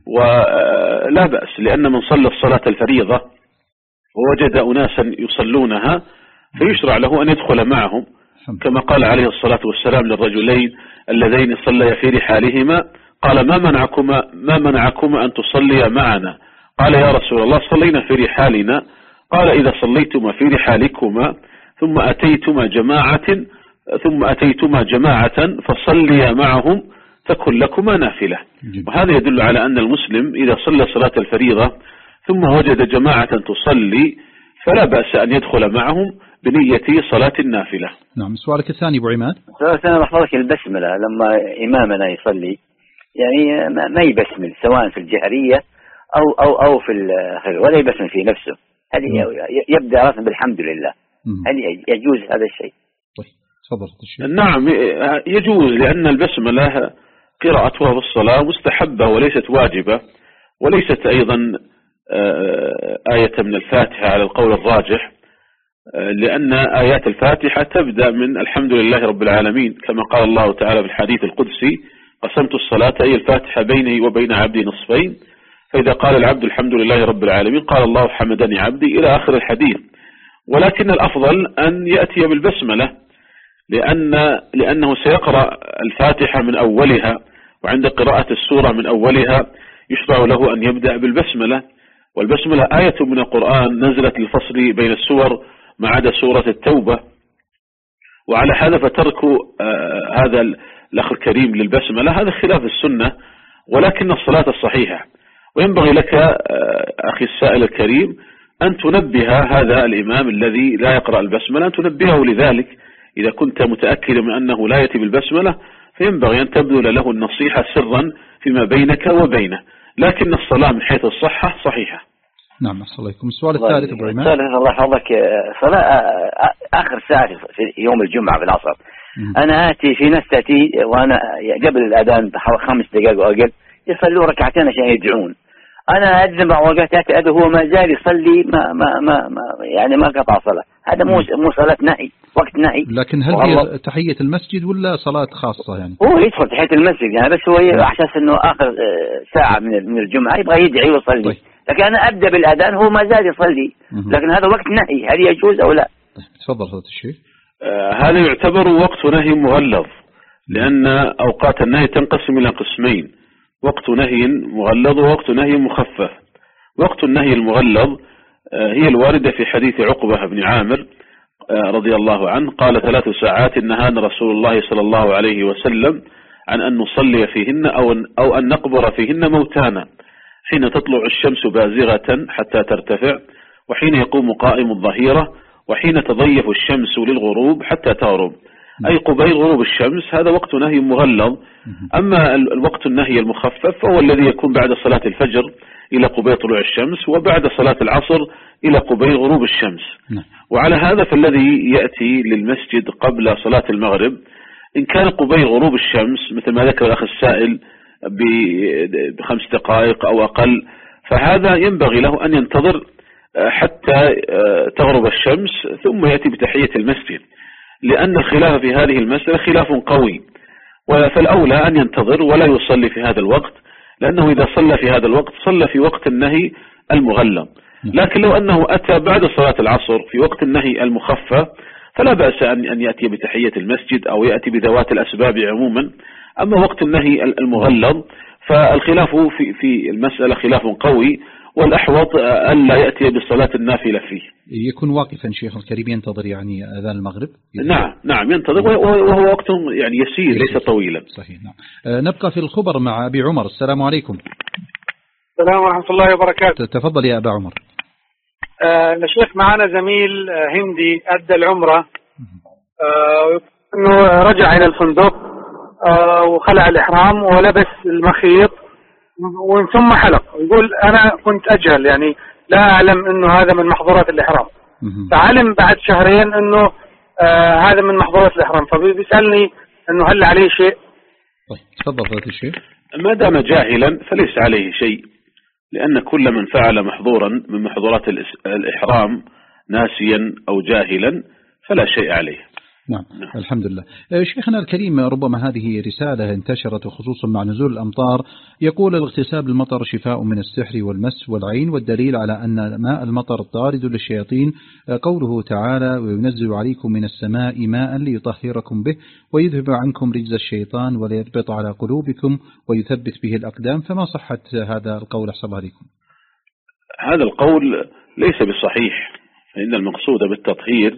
ولا بأس، لأن من صلى الصلاة الفريضة ووجد أناسا يصلونها فيشرع له أن يدخل معهم، كما قال عليه الصلاة والسلام للرجلين اللذين صليا في رحالهما قال ما منعكما, ما منعكما أن تصليا معنا؟ قال يا رسول الله صلينا في رحالنا. قال إذا صليتما في رحالكما ثم أتيتما جماعة ثم أتيتما جماعة فصليا معهم تكن لكما نافلة. وهذا يدل على أن المسلم إذا صلى صلاة الفريضة ثم وجد جماعة تصلي فلا بأس أن يدخل معهم بنية صلاة النافلة. نعم. سؤالك الثاني أبو عماد. أنا بحفظك البسملة لما إمامنا يصلي يعني ما يبسمل سواء في الجهرية أو أو أو في الخير ولا يبسمل في نفسه، هذه يبدأ رسم بالحمد لله، هل يجوز هذا الشيء؟ تفضل الشيخ. نعم يجوز، لأن البسملة قراءتها في الصلاة مستحبة وليست واجبة، وليست أيضا آية من الفاتحة على القول الراجح، لأن آيات الفاتحة تبدأ من الحمد لله رب العالمين، كما قال الله تعالى في الحديث القدسي قسمت الصلاة أي الفاتحة بيني وبين عبدي نصفين، فإذا قال العبد الحمد لله رب العالمين قال الله حمدني عبدي إلى آخر الحديث. ولكن الأفضل أن يأتي بالبسملة، لأن لأنه سيقرأ الفاتحة من أولها، وعند قراءة السورة من أولها يشرع له أن يبدأ بالبسملة، والبسملة آية من القرآن نزلت للفصل بين السور ما عدا سورة التوبة. وعلى هذا فترك آه هذا الأخ الكريم للبسملة هذا خلاف السنة، ولكن الصلاة الصحيحة. وينبغي لك آه أخي السائل الكريم أن تنبه هذا الإمام الذي لا يقرأ البسملة، أن تنبهه لذلك. إذا كنت متأكدا من أنه لا يأتي بالبسملة فينبغي أن تبذل له النصيحة سرا فيما بينك وبينه، لكن الصلاة من حيث الصحة صحيحة. نعم. أصل عليكم. السؤال الثالث أبو عماد. الثالث الله يحفظك، صلاة آخر ساعة في يوم الجمعة في العصر، أنا آتي في ناس تأتي وأنا قبل الأذان بحوالي خمس دقائق وأقل يصلوا ركعتين عشان يدعون، أنا أذن بعض وقت هذا هو ما زال يصلي ما ما ما, ما يعني ما قطع صلاة، هذا مو مو صلاة نهي، وقت نهي. لكن هل هي تحية المسجد ولا صلاة خاصة يعني؟ هو يدخل تحية المسجد يعني، بس هو أحساس إنه آخر ساعة من من الجمعة يبغى يدعي ويصلي. طيب. لكن أنا أبدأ بالأذان هو ما زال يصلي، لكن هذا وقت نهي، هل يجوز أو لا؟ طيب. تفضل فضيلة الشيخ. آه هذا يعتبر وقت نهي مغلظ، لأن أوقات النهي تنقسم إلى قسمين، وقت نهي مغلظ ووقت نهي مخفف. وقت النهي المغلظ آه هي الواردة في حديث عقبة بن عامر آه رضي الله عنه قال ثلاث ساعات نهانا رسول الله صلى الله عليه وسلم عن أن نصلي فيهن أو أن, أو أن نقبر فيهن موتانا، حين تطلع الشمس بازغة حتى ترتفع، وحين يقوم قائم الظهيرة، وحين تضيف الشمس للغروب حتى تغرب، أي قبيل غروب الشمس. هذا وقت نهي مغلظ. أما الوقت النهي المخفف فهو الذي يكون بعد صلاة الفجر إلى قبيل طلوع الشمس، وبعد صلاة العصر إلى قبيل غروب الشمس. وعلى هذا فالذي يأتي للمسجد قبل صلاة المغرب إن كان قبيل غروب الشمس مثل ما ذكر الأخ السائل بخمس دقائق أو أقل، فهذا ينبغي له أن ينتظر حتى تغرب الشمس ثم يأتي بتحية المسجد، لأن الخلاف في هذه المسألة خلاف قوي، فالأولى أن ينتظر ولا يصلي في هذا الوقت، لأنه إذا صلى في هذا الوقت صلى في وقت النهي المغلظ. لكن لو أنه أتى بعد صلاة العصر في وقت النهي المخفف فلا بأس أن يأتي بتحية المسجد أو يأتي بذوات الأسباب عموما. أما وقت النهي المغلظ فالخلاف في في المسألة خلاف قوي، والأحوط ألا يأتي بصلاة النافلة فيه. يكون واقفا شيخ الكريم ينتظر يعني أذان المغرب؟ نعم نعم ينتظر، وهو وقت يعني يسير ليس طويلا. صحيح. نعم. نبقى في الخبر مع أبي عمر. السلام عليكم. السلام ورحمة الله وبركاته. تفضل يا أبا عمر. آه الشيخ معنا زميل هندي أدى العمرة، آه أنه رجع إلى الفندق آه وخلع الإحرام ولبس المخيط ومن ثم حلق. يقول أنا كنت أجهل، يعني لا أعلم أنه هذا من محظورات الإحرام، فعلم بعد شهرين أنه آه هذا من محظورات الإحرام، فبيسألني أنه هل عليه شيء؟ طيب تفضل فضيلة الشيخ. ما دام جاهلا فليس عليه شيء، لأن كل من فعل محظورا من محظورات الإحرام ناسيا أو جاهلا فلا شيء عليه. نعم. نعم الحمد لله. شيخنا الكريم، ربما هذه رسالة انتشرت خصوصا مع نزول الأمطار، يقول الاغتسال بالمطر شفاء من السحر والمس والعين، والدليل على أن ماء المطر طارد للشياطين قوله تعالى وينزل عليكم من السماء ماء ليطهركم به ويذهب عنكم رجز الشيطان وليربط على قلوبكم ويثبت به الأقدام، فما صحة هذا القول أحسن عليكم؟ هذا القول ليس بصحيح، فإن المقصود بالتطهير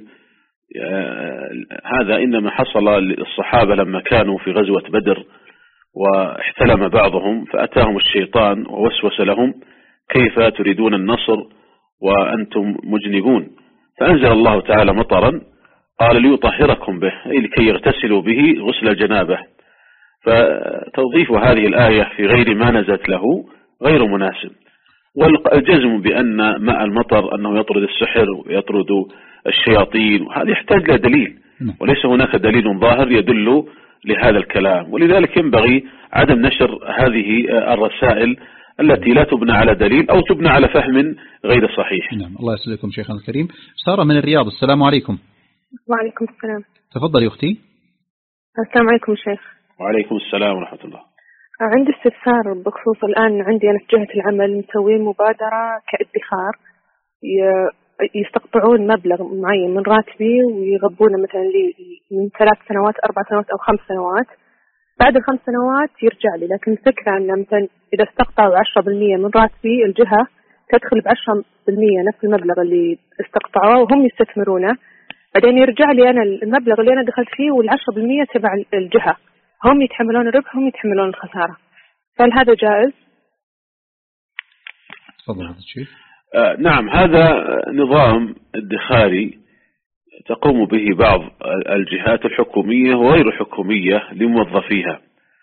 هذا إنما حصل للصحابة لما كانوا في غزوة بدر واحتلم بعضهم فأتاهم الشيطان ووسوس لهم كيف تريدون النصر وأنتم مجنبون، فأنزل الله تعالى مطرا قال ليطهركم به، أي لكي يغتسلوا به غسل الجنابة. فتوظيف هذه الآية في غير ما نزلت له غير مناسب، والجزم بأن ماء المطر أنه يطرد السحر ويطرد الشياطين وهذا يحتاج إلى دليل، وليس هناك دليل ظاهر يدل لهذا الكلام، ولذلك ينبغي عدم نشر هذه الرسائل التي لا تبنى على دليل أو تبنى على فهم غير صحيح. نعم. الله يسلمكم شيخنا الكريم. سارة من الرياض. السلام عليكم. وعليكم السلام. تفضل يا أختي. السلام عليكم شيخ. وعليكم السلام ورحمة الله. عندي استفسار بخصوص الآن عندي أنا في جهة العمل مسوين مبادرة كادخار، يستقطعون مبلغ معين من راتبي ويغبونه مثلا لي من ثلاث سنوات أربع سنوات أو خمس سنوات، بعد الخمس سنوات يرجع لي، لكن الفكرة أن مثلا إذا استقطعوا عشرة بالمية من راتبي الجهة تدخل بعشرة بالمية نفس المبلغ اللي استقطعوه وهم يستثمرونه، بعدين يرجع لي أنا المبلغ اللي أنا دخلت فيه والعشرة بالمية تبع الجهة، هم يتحملون الربح هم يتحملون الخسارة، فهل هذا جائز؟ تفضل هذا الشيء. آه نعم، هذا نظام ادخاري تقوم به بعض الجهات الحكومية وغير الحكومية لموظفيها،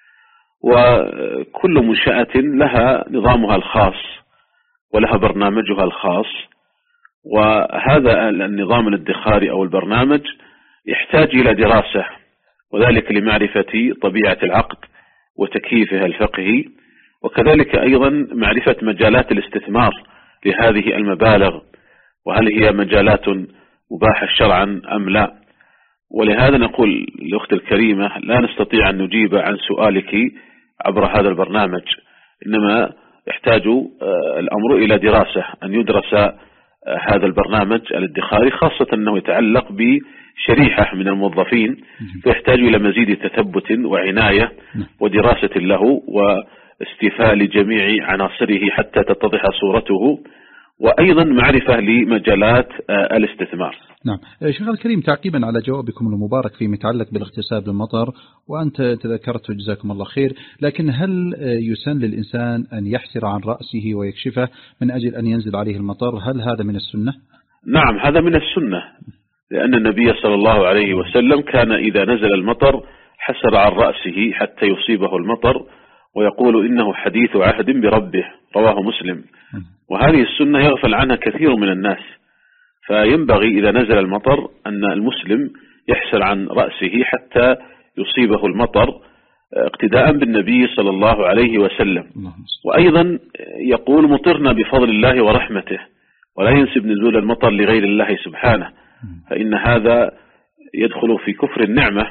وكل منشأة لها نظامها الخاص ولها برنامجها الخاص، وهذا النظام الادخاري أو البرنامج يحتاج إلى دراسة، وذلك لمعرفة طبيعة العقد وتكييفها الفقهي، وكذلك أيضا معرفة مجالات الاستثمار لهذه المبالغ، وهل هي مجالات مباحة شرعا أم لا. ولهذا نقول لأخت الكريمة لا نستطيع أن نجيب عن سؤالك عبر هذا البرنامج، إنما يحتاج الأمر إلى دراسة، أن يدرس هذا البرنامج الادخاري، خاصة أنه يتعلق بشريحة من الموظفين، فيحتاج إلى مزيد تثبت وعناية ودراسة له واستيفاء لجميع عناصره حتى تتضح صورته، وأيضا معرفة لمجالات الاستثمار. نعم. شيخ الكريم، تعقيبا على جوابكم المبارك فيما يتعلق بالاغتسال بالمطر، وأنت تذكرت جزاكم الله خير، لكن هل يسن للإنسان أن يحسر عن رأسه ويكشفه من أجل أن ينزل عليه المطر؟ هل هذا من السنة؟ نعم، هذا من السنة، لأن النبي صلى الله عليه وسلم كان إذا نزل المطر حسر عن رأسه حتى يصيبه المطر، ويقول إنه حديث عهد بربه، رواه مسلم. وهذه السنة يغفل عنها كثير من الناس، فينبغي إذا نزل المطر أن المسلم يحسر عن رأسه حتى يصيبه المطر اقتداء بالنبي صلى الله عليه وسلم. وأيضا يقول مطرنا بفضل الله ورحمته، ولا ينسب نزول المطر لغير الله سبحانه، فإن هذا يدخل في كفر النعمة.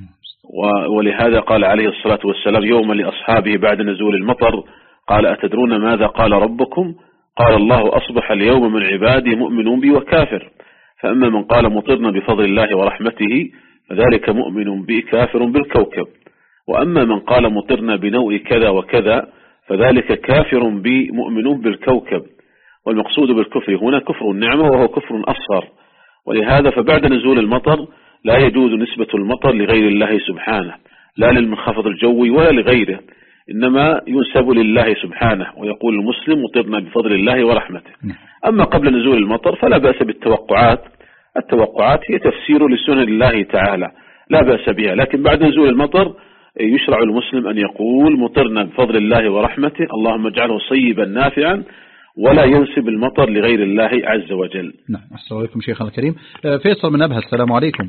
ولهذا قال عليه الصلاة والسلام يوم لأصحابه بعد نزول المطر قال أتدرون ماذا قال ربكم؟ قال الله أصبح اليوم من عبادي مؤمن بي وكافر. فأما من قال مطرنا بفضل الله ورحمته فذلك مؤمن بي كافر بالكوكب، وأما من قال مطرنا بنوء كذا وكذا فذلك كافر بي مؤمن بالكوكب. والمقصود بالكفر هنا كفر النعمة، وهو كفر أصغر. ولهذا فبعد نزول المطر لا يجوز نسبة المطر لغير الله سبحانه، لا للمنخفض الجوي ولا لغيره، إنما ينسب لله سبحانه، ويقول المسلم مطرنا بفضل الله ورحمته. أما قبل نزول المطر فلا بأس بالتوقعات، التوقعات هي تفسير لسنن الله تعالى لا بأس بها، لكن بعد نزول المطر يشرع المسلم أن يقول مطرنا بفضل الله ورحمته اللهم اجعله صيبا نافعا، ولا ينسب المطر لغير الله عز وجل. نعم. السلام عليكم شيخنا الكريم. فيصل من أبها، السلام عليكم.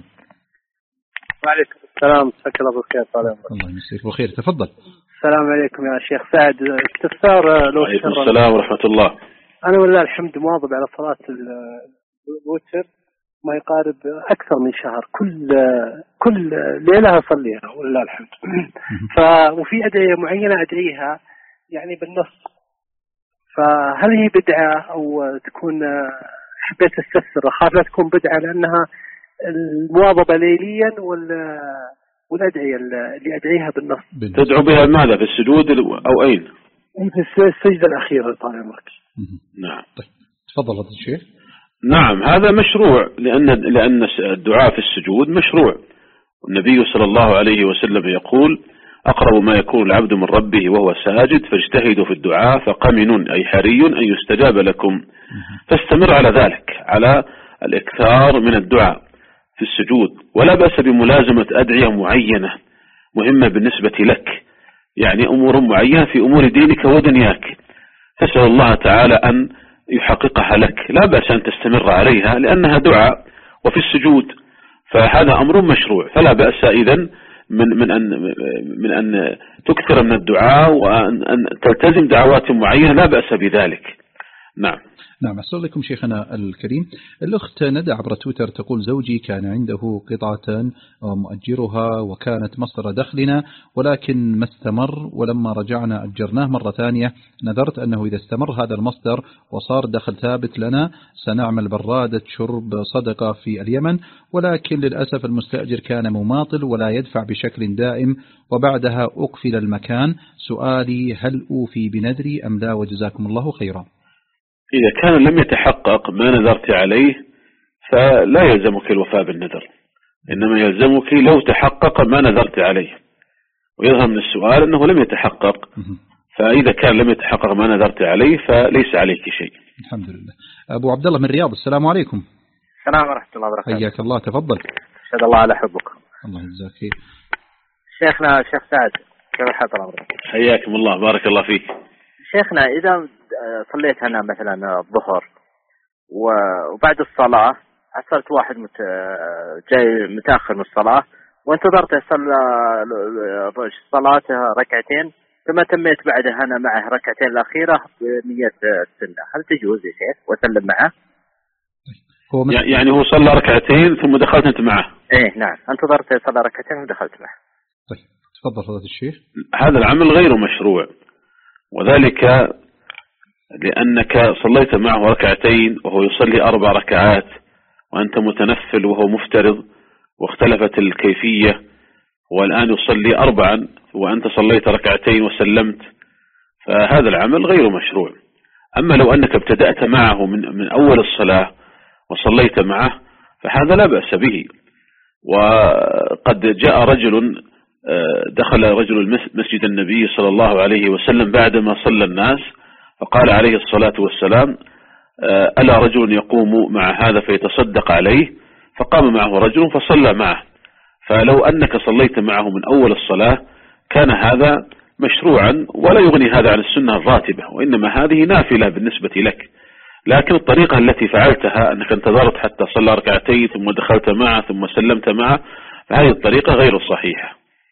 وعليكم السلام، مساك الله بالخير. الله يمسيك بالخير، تفضل. السلام عليكم يا شيخ سعد. استفسار لو عليكم السلام ورحمة الله. أنا والله الحمد مواظب على صلاة الوتر ما يقارب أكثر من شهر، كل كل ليلة أصليها والله الحمد. ف وفي أدعية معينة أدعيها يعني بالنص، فهل هي بدعة أو تكون حبيت استفسر، أخاف لا تكون بدعة لأنها المواظبة ليليا ولا والأدعية اللي أدعيها بالنص. تدعو بها ماذا، في السجود أو أين؟ في السجدة الأخيرة طال عمرك. نعم. طيب تفضل هذا الشيخ. نعم هذا مشروع، لأن لأن الدعاء في السجود مشروع. والنبي صلى الله عليه وسلم يقول أقرب ما يكون العبد من ربه وهو ساجد فاجتهدوا في الدعاء فقمن أي حري أن يستجاب لكم. فاستمر على ذلك، على الإكثار من الدعاء في السجود، ولا بأس بملازمة أدعية معينة مهمة بالنسبة لك، يعني أمور معينة في أمور دينك ودنياك تسأل الله تعالى أن يحققها لك، لا بأس أن تستمر عليها لأنها دعاء وفي السجود، فهذا أمر مشروع، فلا بأس إذن من من أن من أن تكثر من الدعاء وأن أن تلتزم دعوات معينة، لا بأس بذلك. نعم. نعم. أحسن لكم شيخنا الكريم. الأخت ندى عبر تويتر تقول زوجي كان عنده قطعة مؤجرها وكانت مصدر دخلنا، ولكن ما استمر، ولما رجعنا أجرناه مرة ثانية نذرت أنه إذا استمر هذا المصدر وصار دخل ثابت لنا سنعمل برادة شرب صدقة في اليمن، ولكن للأسف المستأجر كان مماطل ولا يدفع بشكل دائم، وبعدها أقفل المكان. سؤالي هل أوفي بنذري أم لا، وجزاكم الله خيرا. إذا كان لم يتحقق ما نذرت عليه فلا يلزمك الوفاء بالنذر، إنما يلزمك لو تحقق ما نذرت عليه، ويظهر من السؤال أنه لم يتحقق، فإذا كان لم يتحقق ما نذرت عليه فليس عليك شيء. الحمد لله. أبو عبد الله من الرياض، السلام عليكم. السلام ورحمة الله وبركاته. حياك الله، تفضل. أشهد الله على حبك. الله يجزاك خير. شيخنا الشيخ سعد كيف حضرتك؟ حياكم الله، بارك الله فيك. شيخنا إذا صليت أنا مثلا الظهر وبعد الصلاة عصرت واحد مت... جاي متأخر من الصلاة وانتظرت يصلى صلاته ركعتين، ثم تميت بعدها أنا معه ركعتين الأخيرة بنية السنة، هل تجوز يا شيخ وسلم معه؟ هو يعني هو صلى ركعتين ثم دخلت أنت معه؟ إيه نعم، انتظرت يصلى ركعتين ودخلت معه. طيب تفضل فضيلة الشيخ. هذا العمل غير مشروع، وذلك لأنك صليت معه ركعتين وهو يصلي أربع ركعات وأنت متنفل وهو مفترض، واختلفت الكيفية، والآن يصلي أربعا وأنت صليت ركعتين وسلمت، فهذا العمل غير مشروع. أما لو أنك ابتدأت معه من, من أول الصلاة وصليت معه فهذا لا بأس به. وقد جاء رجل دخل رجل مسجد النبي صلى الله عليه وسلم بعدما صلى الناس فقال عليه الصلاة والسلام ألا رجل يقوم مع هذا فيتصدق عليه؟ فقام معه رجل فصلى معه. فلو أنك صليت معه من أول الصلاة كان هذا مشروعا، ولا يغني هذا عن السنة الراتبة، وإنما هذه نافلة بالنسبة لك. لكن الطريقة التي فعلتها أنك انتظرت حتى صلى ركعتين ثم دخلت معه ثم سلمت معه، فهذه الطريقة غير صحيحة.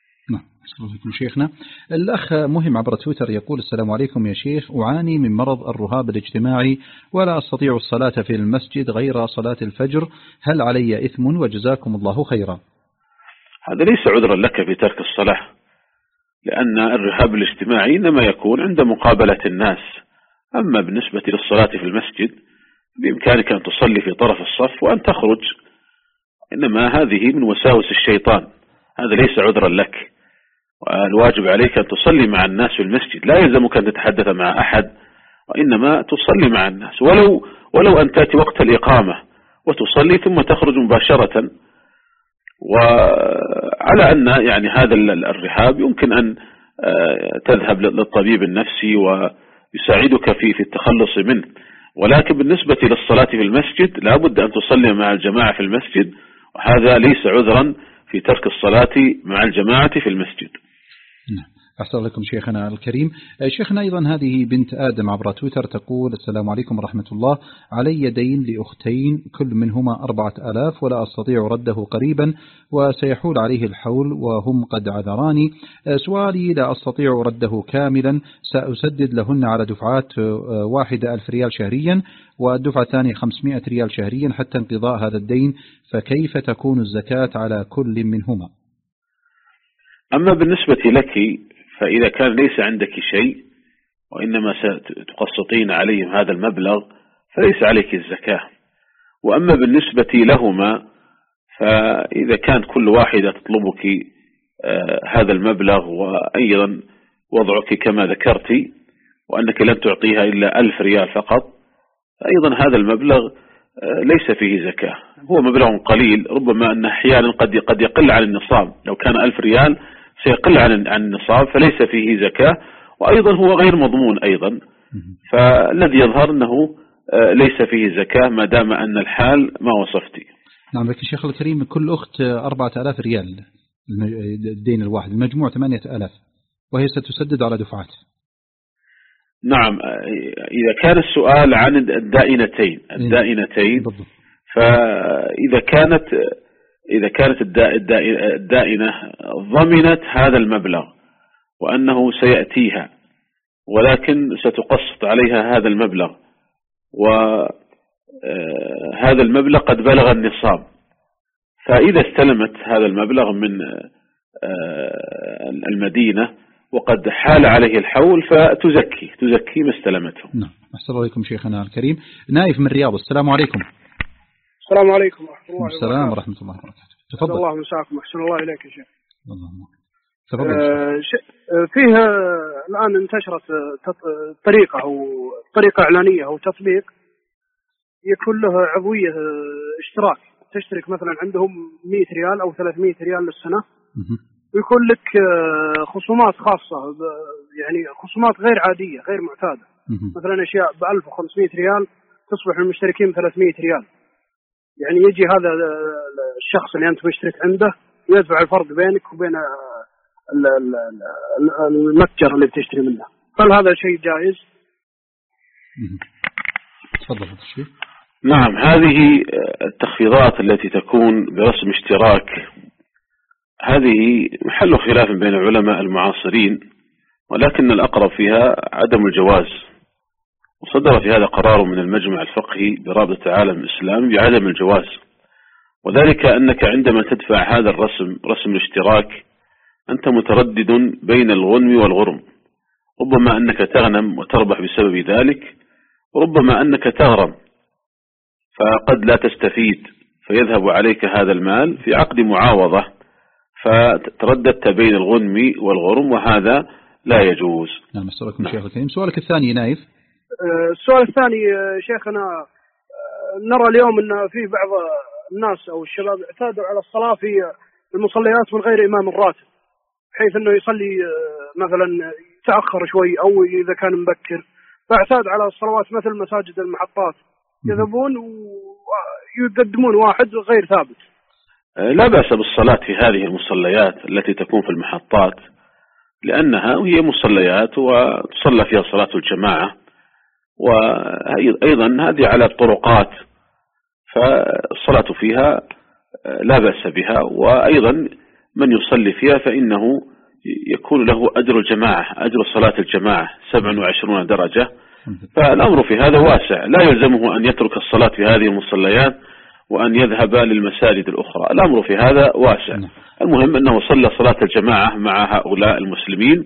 شيخنا. الأخ مهم عبر تويتر يقول: السلام عليكم يا شيخ، أعاني من مرض الرهاب الاجتماعي ولا أستطيع الصلاة في المسجد غير صلاة الفجر، هل علي إثم؟ وجزاكم الله خيرا. هذا ليس عذرا لك في ترك الصلاة، لأن الرهاب الاجتماعي إنما يكون عند مقابلة الناس. أما بالنسبة للصلاة في المسجد بإمكانك أن تصلي في طرف الصف وأن تخرج، إنما هذه من وساوس الشيطان، هذا ليس عذرا لك. والواجب عليك أن تصلي مع الناس في المسجد، لا يلزمك أن تتحدث مع أحد، وإنما تصلي مع الناس، ولو ولو أن تأتي وقت الإقامة وتصلي ثم تخرج مباشرة. وعلى أن يعني هذا الرهاب يمكن أن تذهب للطبيب النفسي ويساعدك في في التخلص منه، ولكن بالنسبة للصلاة في المسجد لا بد أن تصلي مع الجماعة في المسجد، وهذا ليس عذرا في ترك الصلاة مع الجماعة في المسجد. أحسن لكم شيخنا الكريم. شيخنا أيضا هذه بنت آدم عبر تويتر تقول: السلام عليكم ورحمة الله، علي دين لأختين كل منهما أربعة آلاف ولا أستطيع رده قريبا وسيحول عليه الحول وهم قد عذراني. سؤالي: لا أستطيع رده كاملا، سأسدد لهن على دفعات واحدة ألف ريال شهريا والدفعة الثانية خمسمائة ريال شهريا حتى انقضاء هذا الدين، فكيف تكون الزكاة على كل منهما؟ أما بالنسبة لك فإذا كان ليس عندك شيء وإنما ستقسطين عليهم هذا المبلغ فليس عليك الزكاة. وأما بالنسبة لهما فإذا كان كل واحدة تطلبك هذا المبلغ وأيضا وضعك كما ذكرت وأنك لن تعطيها إلا ألف ريال فقط، أيضا هذا المبلغ ليس فيه زكاة، هو مبلغ قليل، ربما أن أحيانا قد قد يقل عن النصاب، لو كان ألف ريال سيقل عن عن النصاب فليس فيه زكاة، وأيضا هو غير مضمون أيضا، فالذي يظهر أنه ليس فيه زكاة ما دام أن الحال ما وصفتي. نعم. لكن شيخ الكريم كل أخت أربعة آلاف ريال الدين الواحد، المجموع ثمانية آلاف، وهي ستسدد على دفعات. نعم. إذا كان السؤال عن الدائنتين الدائنتين فإذا كانت إذا كانت الدائنة ضمنت هذا المبلغ وأنه سيأتيها ولكن ستقسط عليها هذا المبلغ، وهذا المبلغ قد بلغ النصاب، فإذا استلمت هذا المبلغ من المدينة وقد حال عليه الحول فتزكي تزكي ما استلمته. نعم. أحسن الله عليكم شيخنا الكريم. نايف من الرياض، السلام عليكم. السلام عليكم ورحمة الله وبركاته. السلام ورحمة الله وبركاته. تفضل. الله مساكم، أحسن الله إليك يا شيخ. اللهم تفضل. آه فيه الآن انتشرت طريقة أو طريقة إعلانية أو تطبيق يكون له عضوية اشتراك، تشترك مثلا عندهم مئة ريال أو ثلاثمئة ريال للسنة، ويكون لك خصومات خاصة، يعني خصومات غير عادية غير معتادة، مثلا أشياء بألف وخمسمائة ريال تصبح المشتركين ثلاثمائة ريال. يعني يجي هذا الشخص اللي أنت مشترك عنده يدفع الفرق بينك وبين المتجر اللي بتشتري منه، هل هذا شيء جائز؟ تفضل الشيخ. نعم. هذه التخفيضات التي تكون برسم اشتراك هذه محل خلاف بين العلماء المعاصرين، ولكن الأقرب فيها عدم الجواز، وصدر في هذا قرار من المجمع الفقهي برابطة العالم الإسلامي بعدم الجواز، وذلك أنك عندما تدفع هذا الرسم رسم الاشتراك أنت متردد بين الغنم والغرم، ربما أنك تغنم وتربح بسبب ذلك، وربما أنك تغرم فقد لا تستفيد فيذهب عليك هذا المال في عقد معاوضة، فترددت بين الغنم والغرم، وهذا لا يجوز. نعم. أسألكم شيخ الكريم. سؤالك الثاني نايف. السؤال الثاني شيخنا، نرى اليوم أن في بعض الناس أو الشباب اعتادوا على الصلاة في المصليات من غير إمام راتب، بحيث أنه يصلي مثلا يتأخر شوي أو إذا كان مبكر، فاعتاد على الصلوات مثل مساجد المحطات، يذهبون ويقدمون واحد غير ثابت. لا بأس بالصلاة في هذه المصليات التي تكون في المحطات، لأنها هي مصليات وتصلى فيها صلاة الجماعة، وأيضا هذه على الطرقات فالصلاة فيها لا بأس بها، وأيضا من يصلي فيها فإنه يكون له أجر الجماعة، أجر صلاة الجماعة سبع وعشرون درجة. فالأمر في هذا واسع، لا يلزمه أن يترك الصلاة في هذه المصليات وأن يذهب للمساجد الأخرى. الأمر في هذا واسع. المهم أنه صلى صلاة الجماعة مع هؤلاء المسلمين،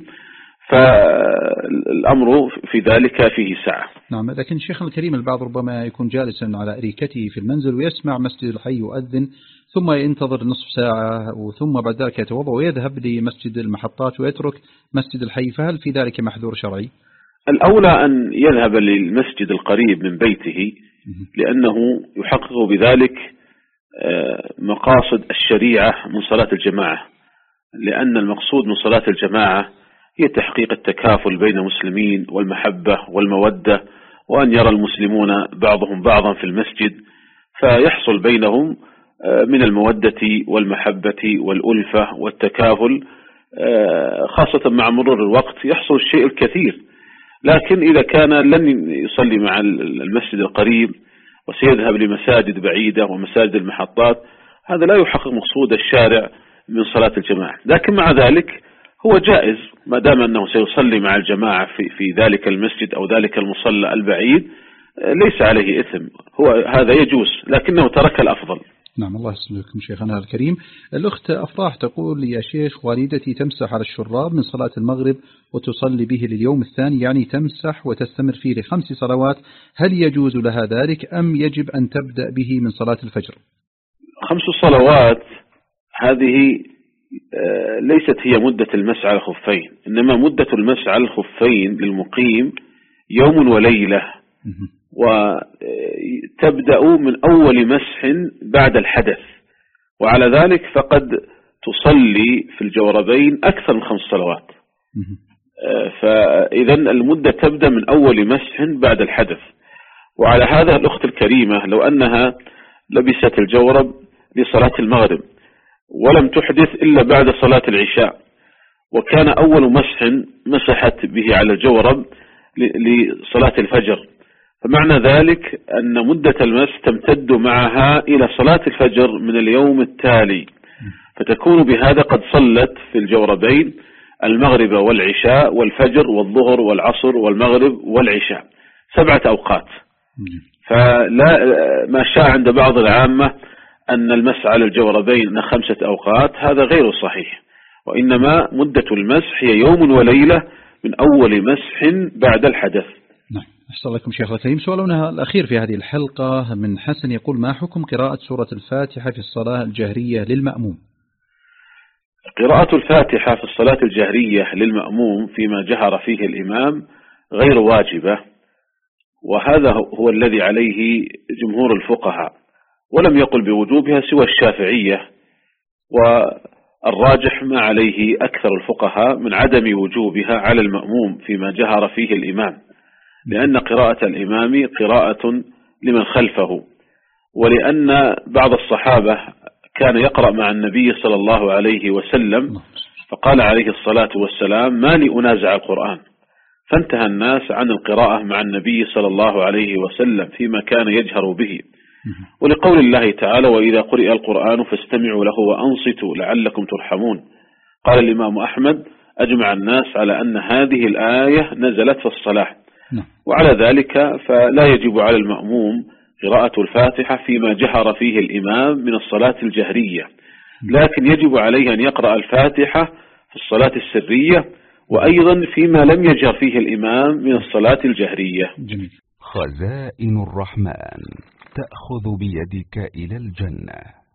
فالأمر في ذلك فيه سعة. نعم. لكن شيخنا الكريم البعض ربما يكون جالسا على أريكته في المنزل ويسمع مسجد الحي يؤذن ثم ينتظر نصف ساعة ثم بعد ذلك يتوضأ ويذهب لمسجد المحطات ويترك مسجد الحي، فهل في ذلك محذور شرعي؟ الأولى أن يذهب للمسجد القريب من بيته، لأنه يحقق بذلك مقاصد الشريعة من صلاة الجماعة، لأن المقصود من صلاة الجماعة هي تحقيق التكافل بين المسلمين والمحبة والمودة، وأن يرى المسلمون بعضهم بعضا في المسجد فيحصل بينهم من المودة والمحبة والألفة والتكافل، خاصة مع مرور الوقت يحصل الشيء الكثير. لكن إذا كان لن يصلي مع المسجد القريب وسيذهب لمساجد بعيدة ومساجد المحطات، هذا لا يحقق مقصود الشارع من صلاة الجماعة. لكن مع ذلك هو جائز ما دام أنه سيصلي مع الجماعة في, في ذلك المسجد أو ذلك المصلى البعيد، ليس عليه إثم، هو هذا يجوز، لكنه ترك الأفضل. نعم. الله يسلمكم شيخنا الكريم. الأخت أفراح تقول يا شيخ والدتي تمسح على الشراب من صلاة المغرب وتصلي به لليوم الثاني، يعني تمسح وتستمر فيه لخمس صلوات، هل يجوز لها ذلك أم يجب أن تبدأ به من صلاة الفجر؟ خمس صلوات هذه ليست هي مدة المسح على الخفين، إنما مدة المسح على الخفين للمقيم يوم وليلة، وتبدأ من أول مسح بعد الحدث، وعلى ذلك فقد تصلي في الجوربين أكثر من خمس صلوات. فإذا المدة تبدأ من أول مسح بعد الحدث. وعلى هذا الأخت الكريمة لو أنها لبست الجورب لصلاة المغرب ولم تحدث إلا بعد صلاة العشاء، وكان أول مسح مسحت به على الجورب لصلاة الفجر، فمعنى ذلك أن مدة المسح تمتد معها إلى صلاة الفجر من اليوم التالي، فتكون بهذا قد صلت في الجوربين المغرب والعشاء والفجر والظهر والعصر والمغرب والعشاء، سبعة أوقات. فلا ما شاء عند بعض العامة أن المسح على الجوربين خمسة أوقات، هذا غير صحيح، وإنما مدة المسح هي يوم وليلة من أول مسح بعد الحدث. نعم. أحسن لكم شيخ الكريم. سؤالنا الأخير في هذه الحلقة من حسن يقول ما حكم قراءة سورة الفاتحة في الصلاة الجهرية للمأموم؟ قراءة الفاتحة في الصلاة الجهرية للمأموم فيما جهر فيه الإمام غير واجبة، وهذا هو الذي عليه جمهور الفقهاء، ولم يقل بوجوبها سوى الشافعية، والراجح ما عليه أكثر الفقهاء من عدم وجوبها على المأموم فيما جهر فيه الإمام، لأن قراءة الإمام قراءة لمن خلفه، ولأن بعض الصحابة كان يقرأ مع النبي صلى الله عليه وسلم، فقال عليه الصلاة والسلام ما لي أنازع القرآن، فانتهى الناس عن القراءة مع النبي صلى الله عليه وسلم فيما كان يجهر به. ولقول الله تعالى وإذا قرئ القرآن فاستمعوا له وأنصتوا لعلكم ترحمون. قال الإمام أحمد أجمع الناس على أن هذه الآية نزلت في الصلاة، وعلى ذلك فلا يجب على المأموم قراءة الفاتحة فيما جهر فيه الإمام من الصلاة الجهرية، لكن يجب عليه أن يقرأ الفاتحة في الصلاة السرية، وأيضا فيما لم يجهر فيه الإمام من الصلاة الجهرية. جميل. خزائن الرحمن تأخذ بيدك إلى الجنة.